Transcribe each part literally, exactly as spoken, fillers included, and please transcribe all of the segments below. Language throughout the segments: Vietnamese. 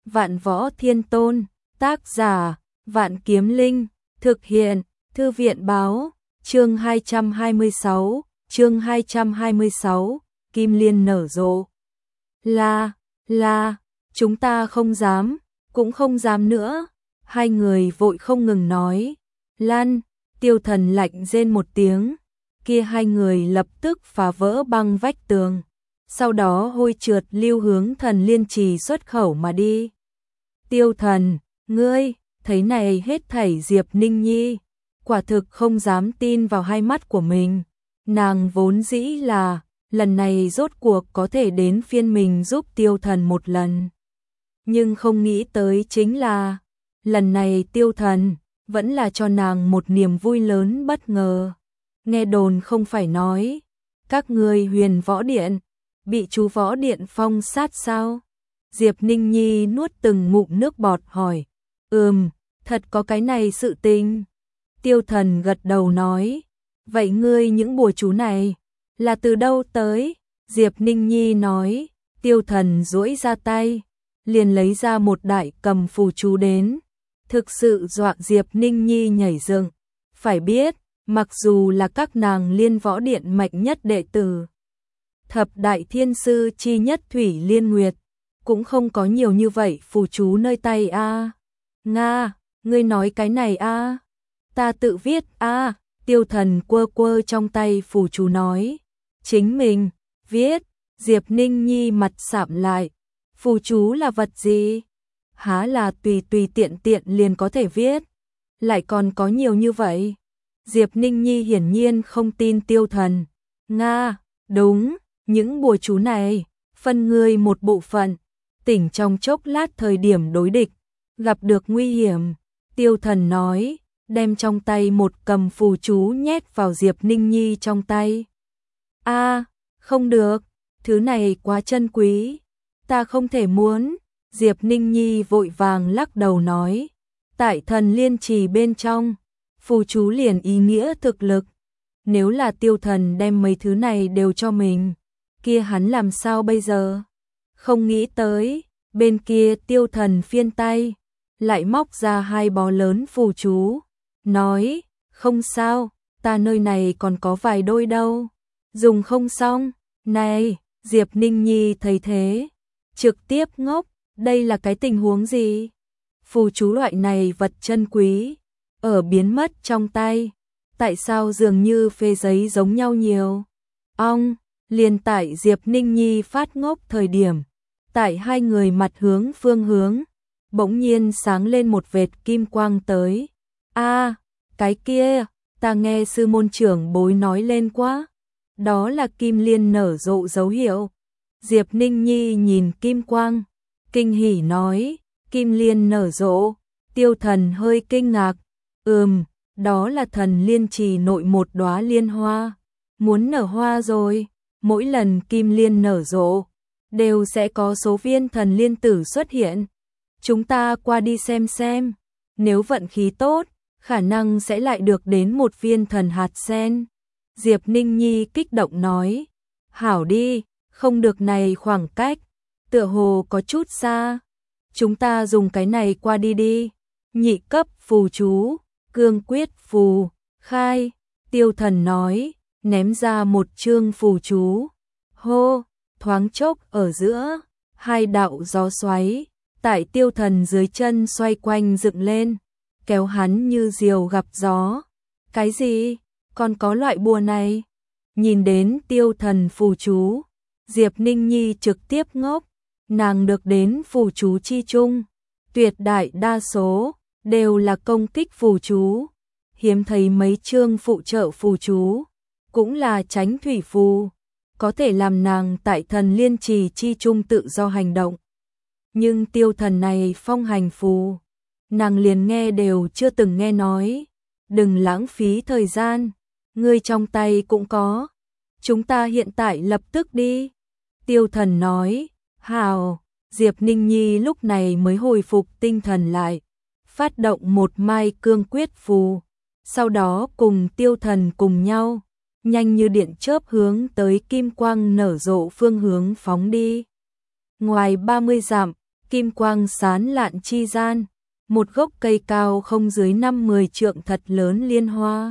Vạn Võ Thiên Tôn, tác giả, Vạn Kiếm Linh, thực hiện, Thư viện báo, chương hai trăm hai mươi sáu, chương hai trăm hai mươi sáu, Kim Liên nở rộ. Là, là, chúng ta không dám, cũng không dám nữa, hai người vội không ngừng nói. Lan, Tiêu Thần lạnh rên một tiếng, kia hai người lập tức phá vỡ băng vách tường, sau đó hôi trượt lưu hướng Thần Liên Trì xuất khẩu mà đi. Tiêu Thần, ngươi, thấy này hết thảy Diệp Ninh Nhi, quả thực không dám tin vào hai mắt của mình. Nàng vốn dĩ là, lần này rốt cuộc có thể đến phiên mình giúp Tiêu Thần một lần. Nhưng không nghĩ tới chính là, lần này Tiêu Thần, vẫn là cho nàng một niềm vui lớn bất ngờ. Nghe đồn không phải nói, các ngươi Huyền Võ Điện, bị chú Võ Điện phong sát sao? Diệp Ninh Nhi nuốt từng ngụm nước bọt hỏi, ừm, thật có cái này sự tình. Tiêu Thần gật đầu nói, vậy ngươi những bùa chú này, là từ đâu tới? Diệp Ninh Nhi nói, Tiêu Thần duỗi ra tay, liền lấy ra một đại cầm phù chú đến. Thực sự dọa Diệp Ninh Nhi nhảy dựng, phải biết, mặc dù là các nàng Liên Võ Điện mạnh nhất đệ tử, thập đại thiên sư chi nhất Thủy Liên Nguyệt, cũng không có nhiều như vậy phù chú nơi tay a. À. Nga, ngươi nói cái này a? À. Ta tự viết a. À. Tiêu Thần quơ quơ trong tay phù chú nói, chính mình viết. Diệp Ninh Nhi mặt sạm lại, phù chú là vật gì? Há là tùy tùy tiện tiện liền có thể viết, lại còn có nhiều như vậy. Diệp Ninh Nhi hiển nhiên không tin Tiêu Thần. Nga, đúng, những bùa chú này, phân ngươi một bộ phận, tỉnh trong chốc lát thời điểm đối địch, gặp được nguy hiểm. Tiêu Thần nói, đem trong tay một cầm phù chú nhét vào Diệp Ninh Nhi trong tay. A, à, không được, thứ này quá chân quý, ta không thể muốn. Diệp Ninh Nhi vội vàng lắc đầu nói, tại Thần Liên Trì bên trong, phù chú liền ý nghĩa thực lực. Nếu là Tiêu Thần đem mấy thứ này đều cho mình, kia hắn làm sao bây giờ? Không nghĩ tới, bên kia Tiêu Thần phiên tay, lại móc ra hai bó lớn phù chú, nói, không sao, ta nơi này còn có vài đôi đâu, dùng không xong. Này, Diệp Ninh Nhi thấy thế, trực tiếp ngốc, đây là cái tình huống gì? Phù chú loại này vật chân quý, ở biến mất trong tay, tại sao dường như phê giấy giống nhau nhiều? Ong, liền tại Diệp Ninh Nhi phát ngốc thời điểm, tại hai người mặt hướng phương hướng, bỗng nhiên sáng lên một vệt kim quang tới. A, à, cái kia, ta nghe sư môn trưởng bối nói lên quá, đó là Kim Liên nở rộ dấu hiệu. Diệp Ninh Nhi nhìn kim quang, kinh hỉ nói, Kim Liên nở rộ. Tiêu Thần hơi kinh ngạc, ừm, đó là Thần Liên Trì nội một đóa liên hoa, muốn nở hoa rồi. Mỗi lần Kim Liên nở rộ, đều sẽ có số viên thần liên tử xuất hiện. Chúng ta qua đi xem xem, nếu vận khí tốt, khả năng sẽ lại được đến một viên thần hạt sen. Diệp Ninh Nhi kích động nói, hảo đi, không được, này khoảng cách, tựa hồ có chút xa. Chúng ta dùng cái này qua đi đi. Nhị cấp phù chú, cương quyết phù, khai. Tiêu Thần nói, ném ra một chương phù chú. Hô, thoáng chốc ở giữa, hai đạo gió xoáy, tại Tiêu Thần dưới chân xoay quanh dựng lên, kéo hắn như diều gặp gió. Cái gì? Còn có loại bùa này? Nhìn đến Tiêu Thần phù chú, Diệp Ninh Nhi trực tiếp ngốc. Nàng được đến phù chú chi chung, tuyệt đại đa số đều là công kích phù chú, hiếm thấy mấy chương phụ trợ phù chú, cũng là tránh thủy phù, có thể làm nàng tại Thần Liên Trì chi chung tự do hành động. Nhưng Tiêu Thần này phong hành phù, nàng liền nghe đều chưa từng nghe nói. Đừng lãng phí thời gian, ngươi trong tay cũng có, chúng ta hiện tại lập tức đi. Tiêu Thần nói, hào. Diệp Ninh Nhi lúc này mới hồi phục tinh thần lại, phát động một mai cương quyết phù, sau đó cùng Tiêu Thần cùng nhau, nhanh như điện chớp hướng tới kim quang nở rộ phương hướng phóng đi. Ngoài ba mươi dặm, kim quang sáng lạn chi gian, một gốc cây cao không dưới năm mười trượng thật lớn liên hoa.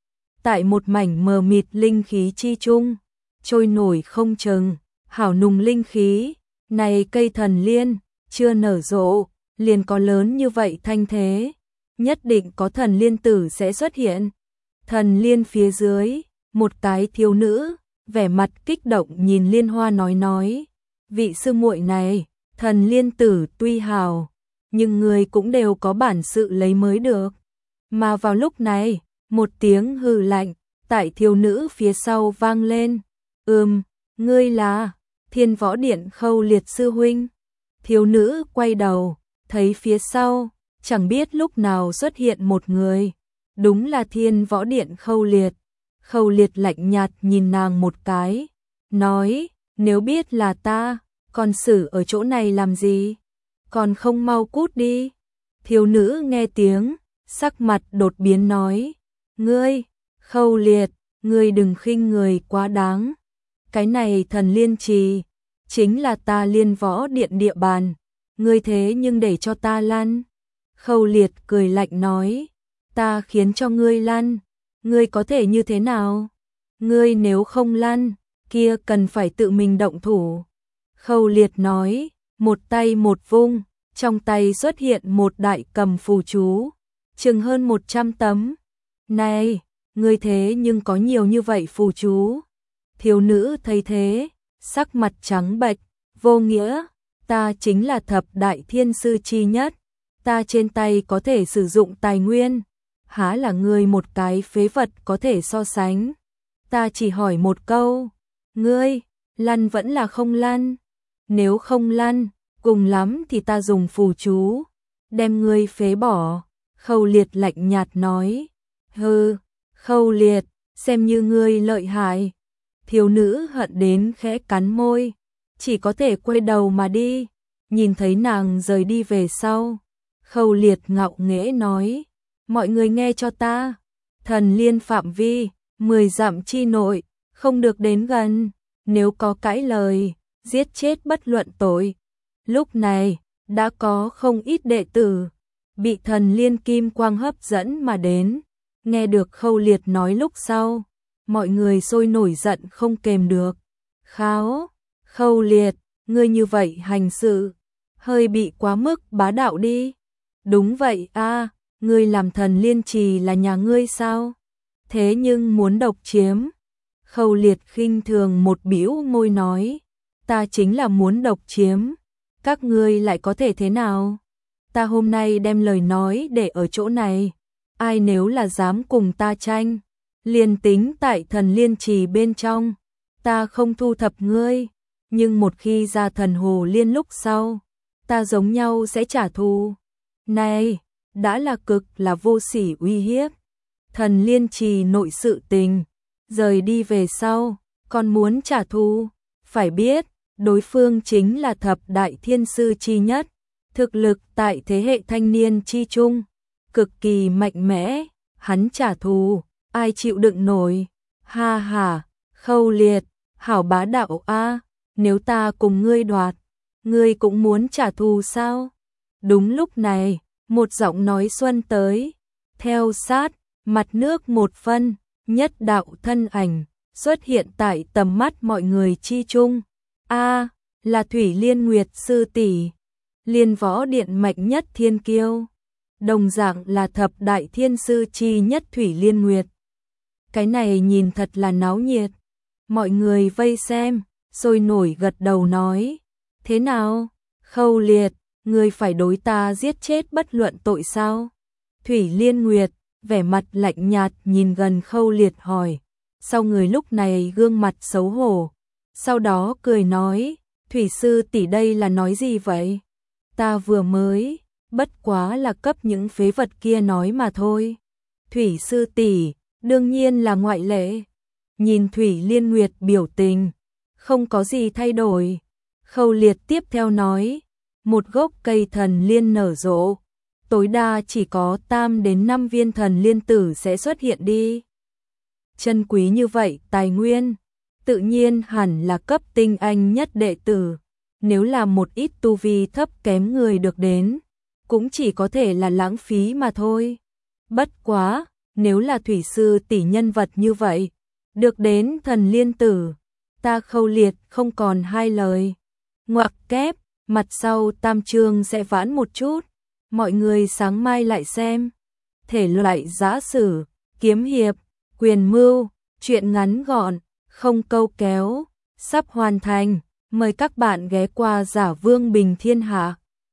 Tại một mảnh mờ mịt linh khí chi chung, trôi nổi không chừng, hảo nùng linh khí, này cây thần liên, chưa nở rộ, liền có lớn như vậy thanh thế, nhất định có thần liên tử sẽ xuất hiện. Thần liên phía dưới, một cái thiếu nữ, vẻ mặt kích động nhìn liên hoa nói nói, vị sư muội này, thần liên tử tuy hào, nhưng người cũng đều có bản sự lấy mới được. Mà vào lúc này, một tiếng hừ lạnh, tại thiếu nữ phía sau vang lên, ừm, ngươi là Thiên Võ Điện Khâu Liệt sư huynh. Thiếu nữ quay đầu, thấy phía sau, chẳng biết lúc nào xuất hiện một người, đúng là Thiên Võ Điện Khâu Liệt. Khâu Liệt lạnh nhạt nhìn nàng một cái, nói, nếu biết là ta, còn xử ở chỗ này làm gì? Còn không mau cút đi. Thiếu nữ nghe tiếng, sắc mặt đột biến nói, ngươi, Khâu Liệt, ngươi đừng khinh người quá đáng. Cái này thần liên trì, chính là ta Liên Võ Điện địa bàn, ngươi thế nhưng để cho ta lăn. Khâu Liệt cười lạnh nói, ta khiến cho ngươi lăn, ngươi có thể như thế nào? Ngươi nếu không lăn, kia cần phải tự mình động thủ. Khâu Liệt nói, một tay một vung, trong tay xuất hiện một đại cầm phù chú, chừng hơn một trăm tấm. Này, ngươi thế nhưng có nhiều như vậy phù chú. Thiếu nữ thấy thế, sắc mặt trắng bệch, vô nghĩa, ta chính là thập đại thiên sư chi nhất, ta trên tay có thể sử dụng tài nguyên, há là ngươi một cái phế vật có thể so sánh. Ta chỉ hỏi một câu, ngươi, lăn vẫn là không lăn? Nếu không lăn, cùng lắm thì ta dùng phù chú, đem ngươi phế bỏ. Khâu Liệt lạnh nhạt nói, hừ, Khâu Liệt, xem như ngươi lợi hại. Thiếu nữ hận đến khẽ cắn môi, chỉ có thể quay đầu mà đi. Nhìn thấy nàng rời đi về sau, Khâu Liệt ngạo nghễ nói, mọi người nghe cho ta, thần liên phạm vi, mười dặm chi nội, không được đến gần, nếu có cãi lời, giết chết bất luận tội. Lúc này, đã có không ít đệ tử, bị thần liên kim quang hấp dẫn mà đến, nghe được Khâu Liệt nói lúc sau, mọi người sôi nổi giận không kềm được. Kháo, Khâu Liệt, ngươi như vậy hành sự, hơi bị quá mức bá đạo đi. Đúng vậy a, ngươi làm thần liên trì là nhà ngươi sao? Thế nhưng muốn độc chiếm. Khâu Liệt khinh thường một bĩu môi nói, ta chính là muốn độc chiếm, các ngươi lại có thể thế nào? Ta hôm nay đem lời nói để ở chỗ này, ai nếu là dám cùng ta tranh, liền tính tại thần liên trì bên trong, ta không thu thập ngươi, nhưng một khi ra thần hồ liên lúc sau, ta giống nhau sẽ trả thù. Này, đã là cực là vô sỉ uy hiếp. Thần liên trì nội sự tình, rời đi về sau, còn muốn trả thù, phải biết, đối phương chính là thập đại thiên sư chi nhất, thực lực tại thế hệ thanh niên chi chung, cực kỳ mạnh mẽ, hắn trả thù, ai chịu đựng nổi. Ha ha, Khâu Liệt, hảo bá đạo a, nếu ta cùng ngươi đoạt, ngươi cũng muốn trả thù sao? Đúng lúc này, một giọng nói xuân tới, theo sát, mặt nước một phân, nhất đạo thân ảnh xuất hiện tại tầm mắt mọi người chi chung. A, là Thủy Liên Nguyệt sư tỷ, Liên Võ Điện mạnh nhất thiên kiêu, đồng dạng là thập đại thiên sư chi nhất Thủy Liên Nguyệt. Cái này nhìn thật là náo nhiệt, mọi người vây xem, sôi nổi gật đầu nói, thế nào, Khâu Liệt, ngươi phải đối ta giết chết bất luận tội sao? Thủy Liên Nguyệt, vẻ mặt lạnh nhạt nhìn gần Khâu Liệt hỏi, sau người lúc này gương mặt xấu hổ, sau đó cười nói, Thủy sư tỷ đây là nói gì vậy? Ta vừa mới, bất quá là cấp những phế vật kia nói mà thôi. Thủy sư tỷ, đương nhiên là ngoại lệ. Nhìn Thủy Liên Nguyệt biểu tình, không có gì thay đổi. Khâu Liệt tiếp theo nói, một gốc cây thần liên nở rộ, tối đa chỉ có tam đến năm viên thần liên tử sẽ xuất hiện đi. Chân quý như vậy tài nguyên, tự nhiên hẳn là cấp tinh anh nhất đệ tử. nếu là một ít tu vi thấp kém người được đến, cũng chỉ có thể là lãng phí mà thôi. Bất quá, nếu là thủy sư tỷ nhân vật như vậy, được đến thần liên tử, ta Khâu Liệt không còn hai lời. Ngoặc kép, mặt sau tam chương sẽ vãn một chút, mọi người sáng mai lại xem. Thể loại giã sử, kiếm hiệp, quyền mưu, truyện ngắn gọn, không câu kéo, sắp hoàn thành, mời các bạn ghé qua Giả Vương Bình Thiên Hạ.